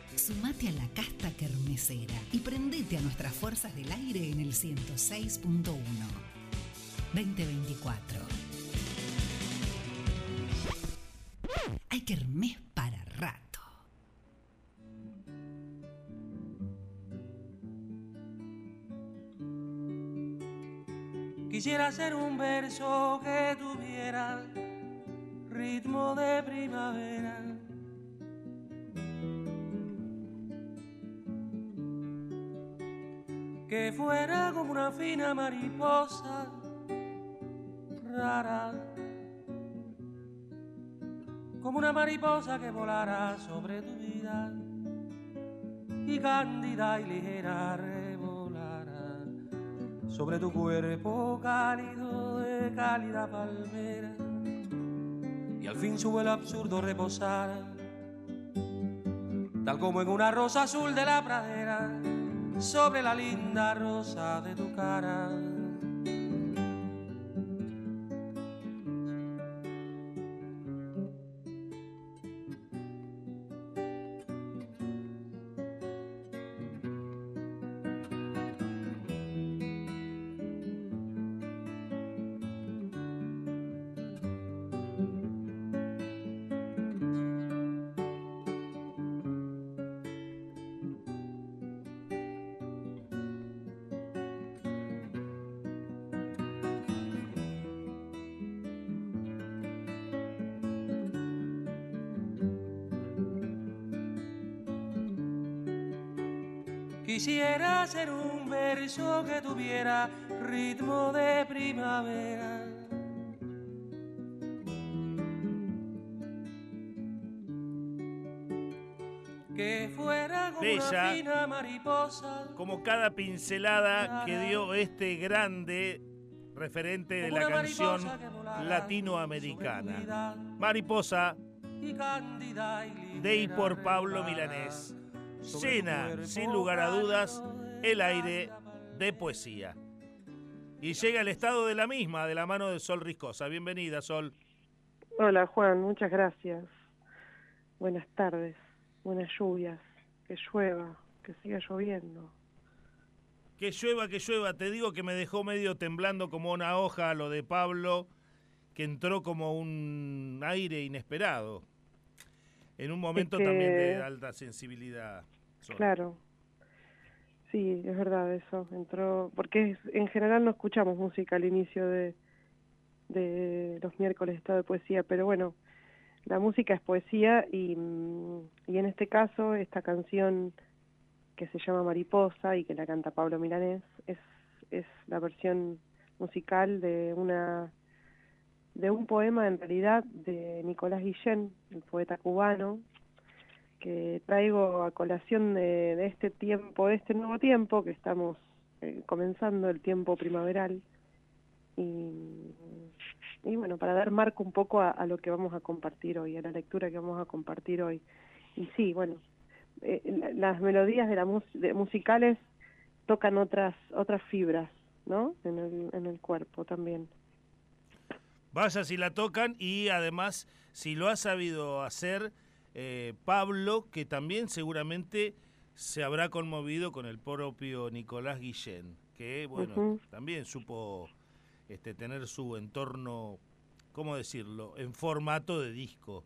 Sumate a la casta kermesera y prendete a nuestras fuerzas del aire en el 106.1. 2024. Hay kermés para rato. Quisiera hacer un verso que tuviera ritmo de primavera, que fuera como una fina mariposa rara, como una mariposa que volara sobre tu vida y cándida y ligera revolara sobre tu cuerpo cálido de cálida palmera, y al fin su vuelo absurdo reposara, tal como en una rosa azul de la pradera, sobre la linda rosa de tu cara. Quisiera hacer un verso que tuviera ritmo de primavera, que fuera como Bella, una fina mariposa, como cada pincelada que dio este grande referente de la canción latinoamericana. Mariposa, de y por Pablo Milanés, llena, sin lugar a dudas, el aire de poesía. Y llega el estado de la misma, de la mano de Sol Riscosa. Bienvenida, Sol. Hola, Juan, muchas gracias. Buenas tardes, buenas lluvias, que llueva, que siga lloviendo. Que llueva, te digo que me dejó medio temblando como una hoja lo de Pablo, que entró como un aire inesperado, en un momento también de alta sensibilidad. Sol. Claro, sí, es verdad eso, entró, porque en general no escuchamos música al inicio de los miércoles estado de poesía, pero bueno, la música es poesía y en este caso esta canción que se llama Mariposa y que la canta Pablo Milanés es la versión musical de un poema en realidad de Nicolás Guillén, el poeta cubano, que traigo a colación de este tiempo, de este nuevo tiempo que estamos comenzando, el tiempo primaveral, y bueno, para dar marco un poco a lo que vamos a compartir hoy, a la lectura que vamos a compartir hoy. Y sí, bueno, las melodías musicales tocan otras fibras, ¿no? En el cuerpo también. Vaya si la tocan, y además si lo ha sabido hacer Pablo, que también seguramente se habrá conmovido con el propio Nicolás Guillén, que bueno, también supo tener su entorno, ¿cómo decirlo?, en formato de disco.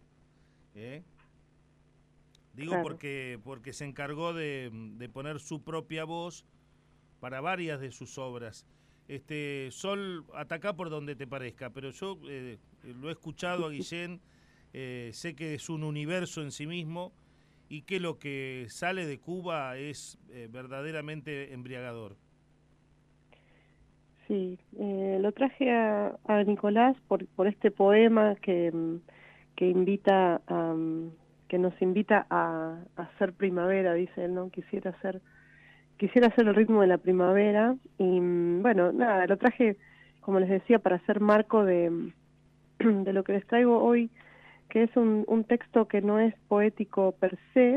Digo, claro, porque se encargó de poner su propia voz para varias de sus obras. Sol, atacá por donde te parezca, pero yo lo he escuchado a Guillén, sé que es un universo en sí mismo y que lo que sale de Cuba es verdaderamente embriagador. Sí, lo traje a Nicolás por este poema que invita a, que nos invita a hacer primavera, dice él, ¿no? Quisiera hacer el ritmo de la primavera, y bueno, nada, lo traje, como les decía, para hacer marco de lo que les traigo hoy, que es un texto que no es poético per se,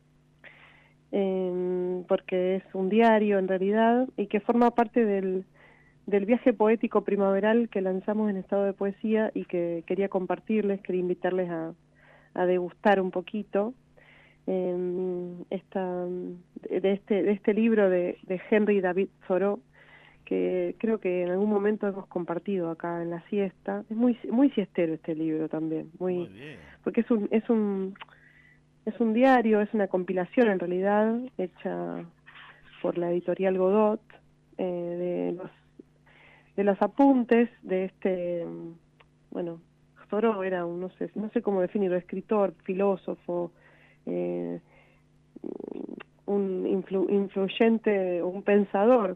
porque es un diario en realidad, y que forma parte del viaje poético primaveral que lanzamos en Estado de Poesía y que quería compartirles, quería invitarles a degustar un poquito. este libro de Henry David Thoreau, que creo que en algún momento hemos compartido acá en la siesta. Es muy siestero este libro también, Muy bien. porque es un diario, es una compilación en realidad hecha por la editorial Godot, de los apuntes de bueno, Thoreau era no sé cómo definirlo, escritor, filósofo, un influyente, un pensador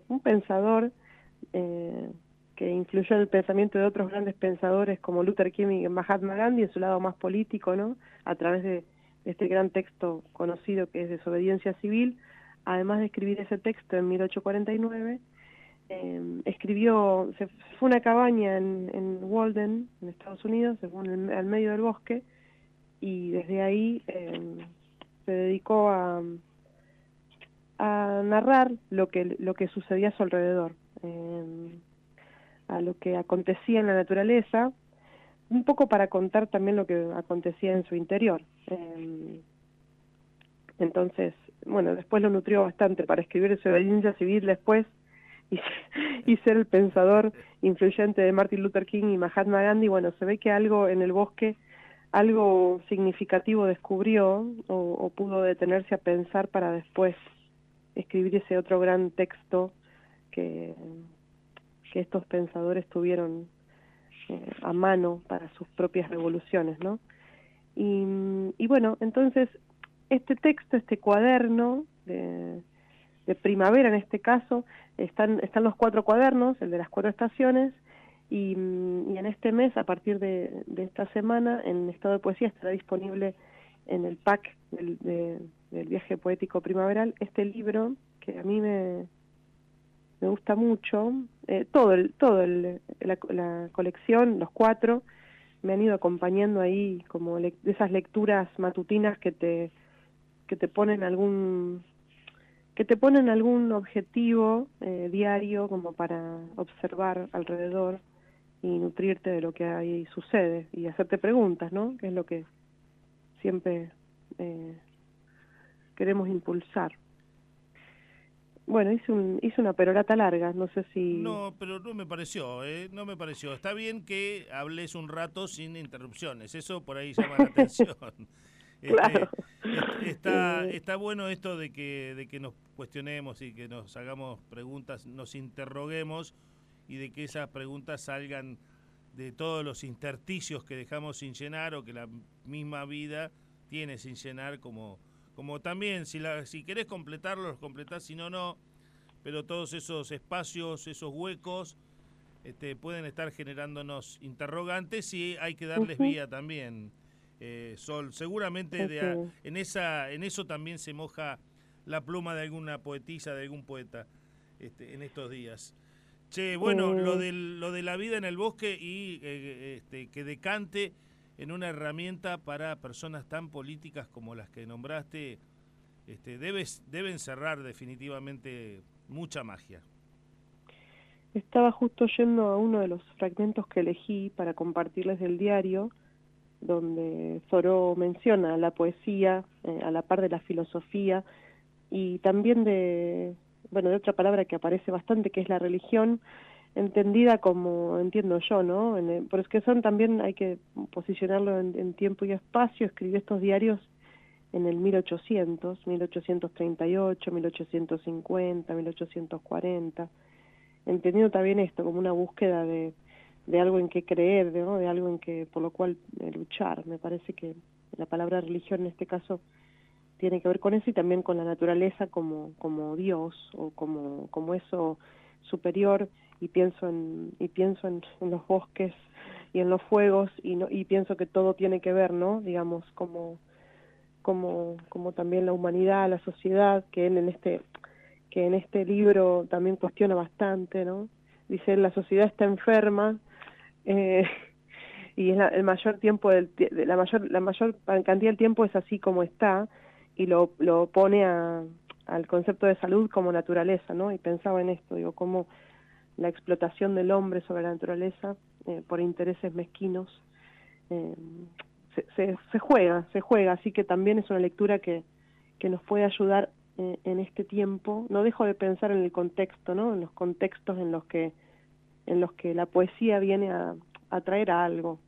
que influyó en el pensamiento de otros grandes pensadores como Luther King y Mahatma Gandhi en su lado más político, ¿no? A través de este gran texto conocido que es Desobediencia Civil. Además de escribir ese texto en 1849, fue a una cabaña en Walden, en Estados Unidos, al medio del bosque, y desde ahí se dedicó a narrar lo que sucedía a su alrededor, a lo que acontecía en la naturaleza, un poco para contar también lo que acontecía en su interior. Entonces, bueno, después lo nutrió bastante para escribir Desobediencia Civil después y ser el pensador influyente de Martin Luther King y Mahatma Gandhi. Bueno, se ve que algo en el bosque, algo significativo descubrió o pudo detenerse a pensar para después escribir ese otro gran texto que estos pensadores tuvieron a mano para sus propias revoluciones, ¿no? Y bueno, entonces este texto, este cuaderno de primavera en este caso, están los 4 cuadernos, el de las 4 estaciones, y en este mes, a partir de esta semana, en Estado de Poesía estará disponible en el pack del viaje poético primaveral este libro que a mí me gusta mucho. La colección, los 4, me han ido acompañando ahí como de esas lecturas matutinas que te ponen algún objetivo diario como para observar alrededor y nutrirte de lo que ahí sucede y hacerte preguntas, ¿no? Que es lo que siempre queremos impulsar. Bueno, hice una perorata larga, no sé si... No, pero no me pareció, no me pareció. Está bien que hables un rato sin interrupciones, eso por ahí llama la atención. Claro. Está bueno esto de que nos cuestionemos y que nos hagamos preguntas, nos interroguemos y de que esas preguntas salgan de todos los intersticios que dejamos sin llenar o que la misma vida tiene sin llenar, como también si querés completarlos, los completás, si no, pero todos esos espacios, esos huecos pueden estar generándonos interrogantes y hay que darles vía también. Sol, seguramente en eso también se moja la pluma de alguna poetisa, de algún poeta en estos días. Che, bueno, lo de la vida en el bosque y que decante en una herramienta para personas tan políticas como las que nombraste, deben cerrar definitivamente mucha magia. Estaba justo yendo a uno de los fragmentos que elegí para compartirles del diario, donde Thoreau menciona la poesía a la par de la filosofía y también de otra palabra que aparece bastante, que es la religión, entendida como entiendo yo, ¿no? Pero es que también hay que posicionarlo en tiempo y espacio. Escribí estos diarios en el 1800, 1838, 1850, 1840, entendiendo también esto como una búsqueda de algo en que creer, ¿no? De algo por lo cual luchar. Me parece que la palabra religión en este caso tiene que ver con eso y también con la naturaleza como Dios o como eso superior, y pienso en los bosques y en los fuegos y pienso que todo tiene que ver, ¿no? Digamos como también la humanidad, la sociedad, que en este libro también cuestiona bastante, ¿no? Dice, la sociedad está enferma, y es el mayor tiempo la mayor cantidad del tiempo es así como está, y lo pone al concepto de salud como naturaleza, ¿no? Y pensaba en esto, digo, cómo la explotación del hombre sobre la naturaleza por intereses mezquinos se juega, así que también es una lectura que que nos puede ayudar en este tiempo. No dejo de pensar en el contexto, ¿no? En los contextos en los que la poesía viene a traer algo.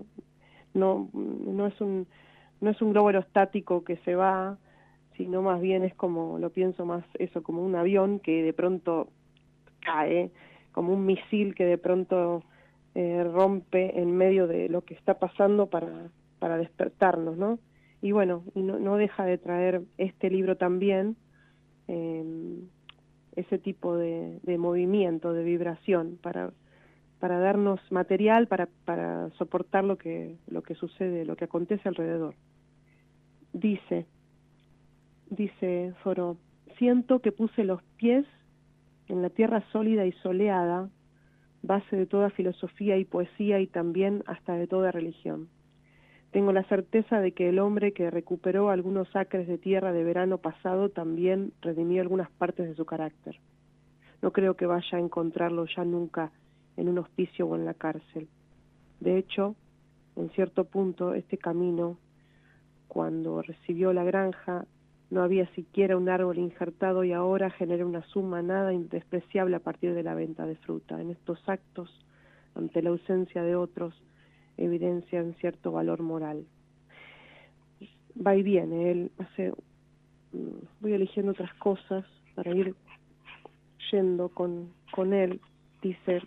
No es un globo aerostático que se va, sino más bien es como, lo pienso más eso, como un avión que de pronto cae, como un misil que de pronto rompe en medio de lo que está pasando para despertarnos, ¿no? Y bueno, no deja de traer este libro también ese tipo de movimiento, de vibración, para darnos material, para soportar lo que sucede, lo que acontece alrededor. Dice Thoreau: siento que puse los pies en la tierra sólida y soleada, base de toda filosofía y poesía y también hasta de toda religión. Tengo la certeza de que el hombre que recuperó algunos acres de tierra de verano pasado también redimió algunas partes de su carácter. No creo que vaya a encontrarlo ya nunca en un hospicio o en la cárcel. De hecho, en cierto punto, este camino, cuando recibió la granja, no había siquiera un árbol injertado y ahora genera una suma nada despreciable a partir de la venta de fruta. En estos actos, ante la ausencia de otros, evidencian cierto valor moral. Va y viene, él voy eligiendo otras cosas para ir yendo con él. Dice: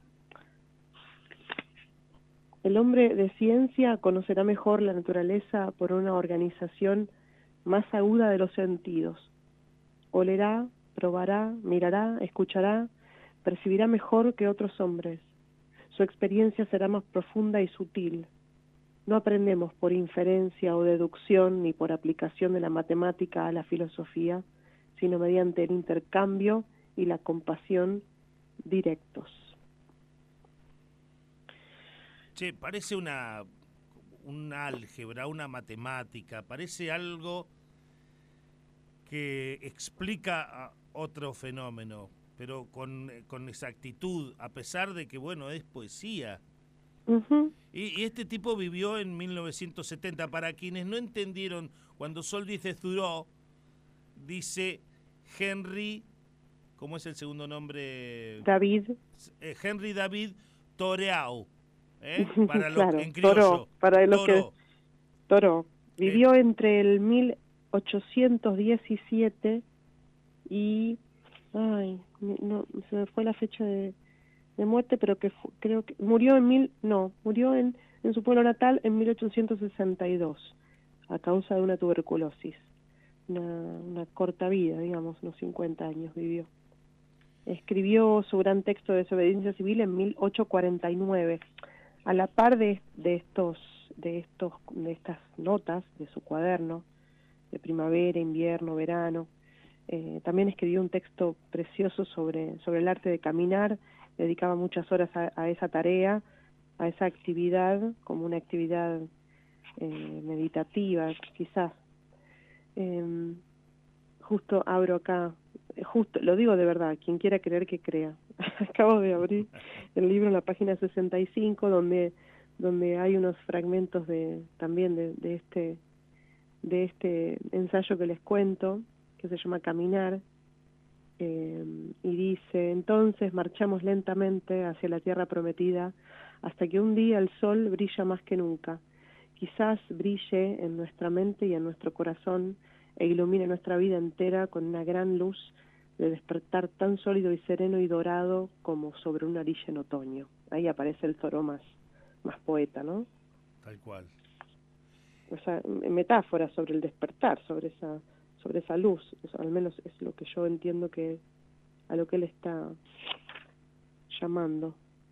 el hombre de ciencia conocerá mejor la naturaleza por una organización más aguda de los sentidos. Olerá, probará, mirará, escuchará, percibirá mejor que otros hombres. Su experiencia será más profunda y sutil. No aprendemos por inferencia o deducción ni por aplicación de la matemática a la filosofía, sino mediante el intercambio y la compasión directos. Che, parece una álgebra, una matemática, parece algo que explica otro fenómeno, pero con exactitud, a pesar de que, bueno, es poesía. Uh-huh. Y este tipo vivió en 1970. Para quienes no entendieron, cuando Sol dice Thoreau, dice Henry, ¿cómo es el segundo nombre? David. Henry David Thoreau, para claro, en criollo. Thoreau, para los que Thoreau vivió entre el 1817 y no se me fue la fecha de muerte, pero creo que murió en su pueblo natal en 1862 a causa de una tuberculosis. Una corta vida, digamos, unos 50 años vivió. Escribió su gran texto de desobediencia civil en 1849. A la par de estas notas de su cuaderno de primavera, invierno, verano, también escribió un texto precioso sobre el arte de caminar. Dedicaba muchas horas a esa tarea, a esa actividad, como una actividad meditativa, quizás. Justo abro acá, lo digo de verdad, quien quiera creer que crea. Acabo de abrir el libro en la página 65, donde hay unos fragmentos también de este ensayo que les cuento, que se llama Caminar, y dice: entonces marchamos lentamente hacia la tierra prometida, hasta que un día el sol brilla más que nunca. Quizás brille en nuestra mente y en nuestro corazón e ilumine nuestra vida entera con una gran luz de despertar tan sólido y sereno y dorado como sobre una orilla en otoño. Ahí aparece el Thoreau más poeta, ¿no? Tal cual. O sea, metáfora sobre el despertar, sobre esa luz. Eso, al menos es lo que yo entiendo que a lo que él está llamando.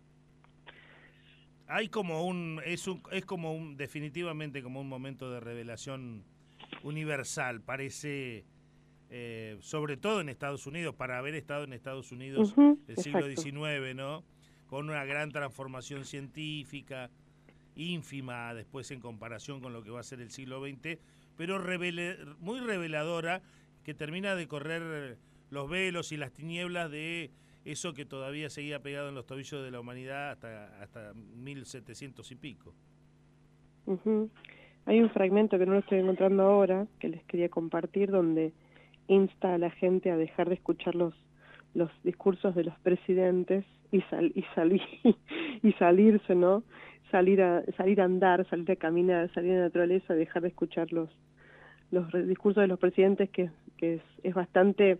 Hay como definitivamente como un momento de revelación universal, parece, sobre todo en Estados Unidos, para haber estado en Estados Unidos del siglo XIX, ¿no? Con una gran transformación científica, ínfima después en comparación con lo que va a ser el siglo XX, pero muy reveladora, que termina de correr los velos y las tinieblas de eso que todavía seguía pegado en los tobillos de la humanidad hasta 1700 y pico. Hay un fragmento que no lo estoy encontrando ahora, que les quería compartir, donde insta a la gente a dejar de escuchar los discursos de los presidentes y salirse, ¿no? Salir a andar, salir a caminar, salir a la naturaleza, dejar de escuchar los discursos de los presidentes, que es bastante,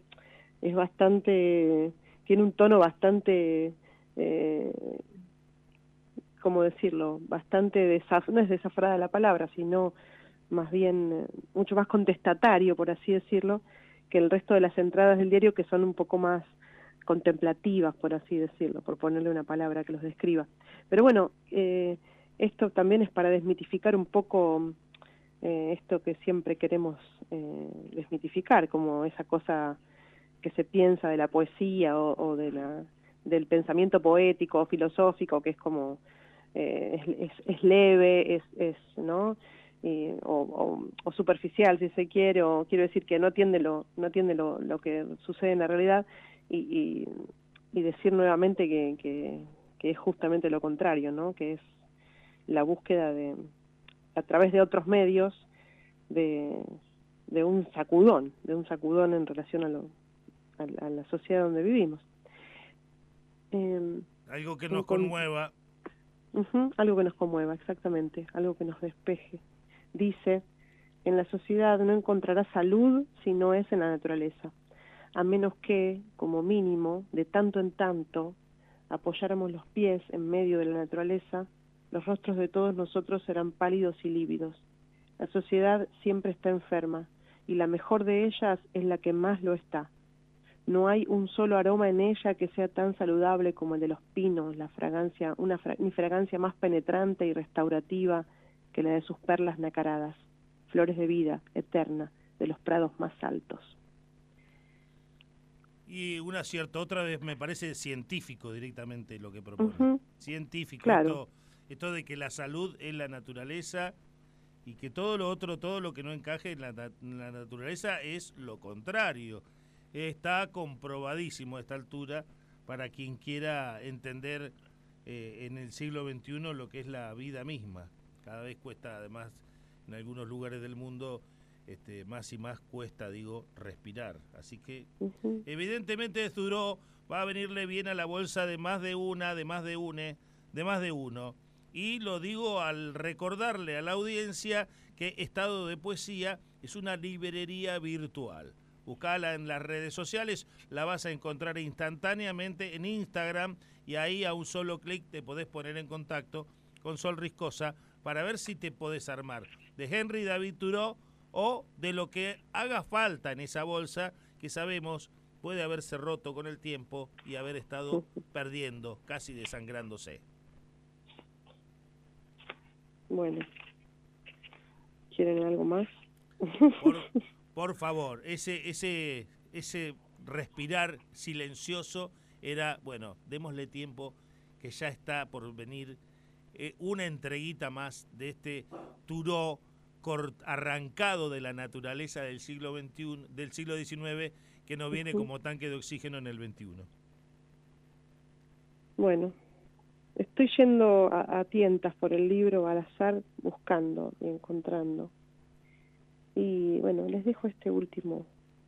tiene un tono bastante, ¿cómo decirlo? Bastante no es desaforada la palabra, sino más bien mucho más contestatario, por así decirlo, que el resto de las entradas del diario, que son un poco más contemplativas, por así decirlo, por ponerle una palabra que los describa. Pero bueno, esto también es para desmitificar un poco esto que siempre queremos desmitificar, como esa cosa que se piensa de la poesía o del pensamiento poético o filosófico, que es como es leve, ¿no? O superficial, si se quiere, o quiero decir que no atiende lo que sucede en la realidad, y decir nuevamente que es justamente lo contrario, ¿no? Que es la búsqueda a través de otros medios de un sacudón en relación a la sociedad donde vivimos. Algo que nos conmueva. Algo que nos conmueva, exactamente, algo que nos despeje. Dice: en la sociedad no encontrará salud si no es en la naturaleza, a menos que, como mínimo, de tanto en tanto, apoyáramos los pies en medio de la naturaleza, los rostros de todos nosotros serán pálidos y lívidos. La sociedad siempre está enferma, y la mejor de ellas es la que más lo está. No hay un solo aroma en ella que sea tan saludable como el de los pinos, ni fragancia más penetrante y restaurativa que la de sus perlas nacaradas, flores de vida eterna de los prados más altos. Y un acierto, otra vez me parece científico directamente lo que propone. Científico, claro. Esto de que la salud es la naturaleza y que todo lo otro, todo lo que no encaje en la naturaleza es lo contrario. Está comprobadísimo a esta altura para quien quiera entender en el siglo XXI lo que es la vida misma. Cada vez cuesta, además, en algunos lugares del mundo, más y más cuesta, respirar. Así que, evidentemente, Duró va a venirle bien a la bolsa de más de una, de más de uno. Y lo digo al recordarle a la audiencia que Estado de Poesía es una librería virtual. Buscala en las redes sociales, la vas a encontrar instantáneamente en Instagram, y ahí a un solo clic te podés poner en contacto con Sol Riscosa para ver si te podés armar de Henry David Thoreau o de lo que haga falta en esa bolsa, que sabemos puede haberse roto con el tiempo y haber estado perdiendo, casi desangrándose. Bueno, ¿quieren algo más? Por favor, ese respirar silencioso era, bueno, démosle tiempo, que ya está por venir una entreguita más de este Thoreau arrancado de la naturaleza del siglo XXI, del siglo XIX, que nos viene como tanque de oxígeno en el XXI. Bueno, estoy yendo a tientas por el libro al azar, buscando y encontrando. Y bueno, les dejo este último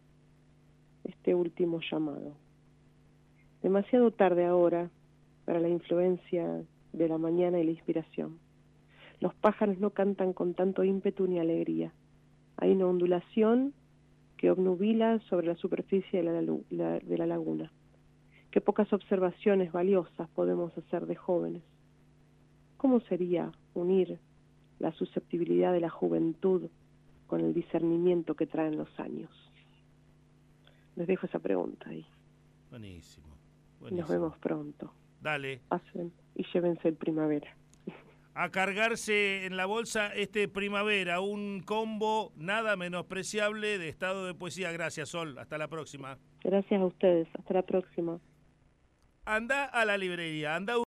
llamado. Demasiado tarde ahora para la influencia de la mañana y la inspiración. Los pájaros no cantan con tanto ímpetu ni alegría. Hay una ondulación que obnubila sobre la superficie de la laguna. Qué pocas observaciones valiosas podemos hacer de jóvenes. ¿Cómo sería unir la susceptibilidad de la juventud con el discernimiento que traen los años? Les dejo esa pregunta ahí. Buenísimo. Nos vemos pronto. Dale. Pasen y llévense el primavera. A cargarse en la bolsa primavera, un combo nada menospreciable de Estado de Poesía. Gracias, Sol. Hasta la próxima. Gracias a ustedes. Hasta la próxima. Anda a la librería, anda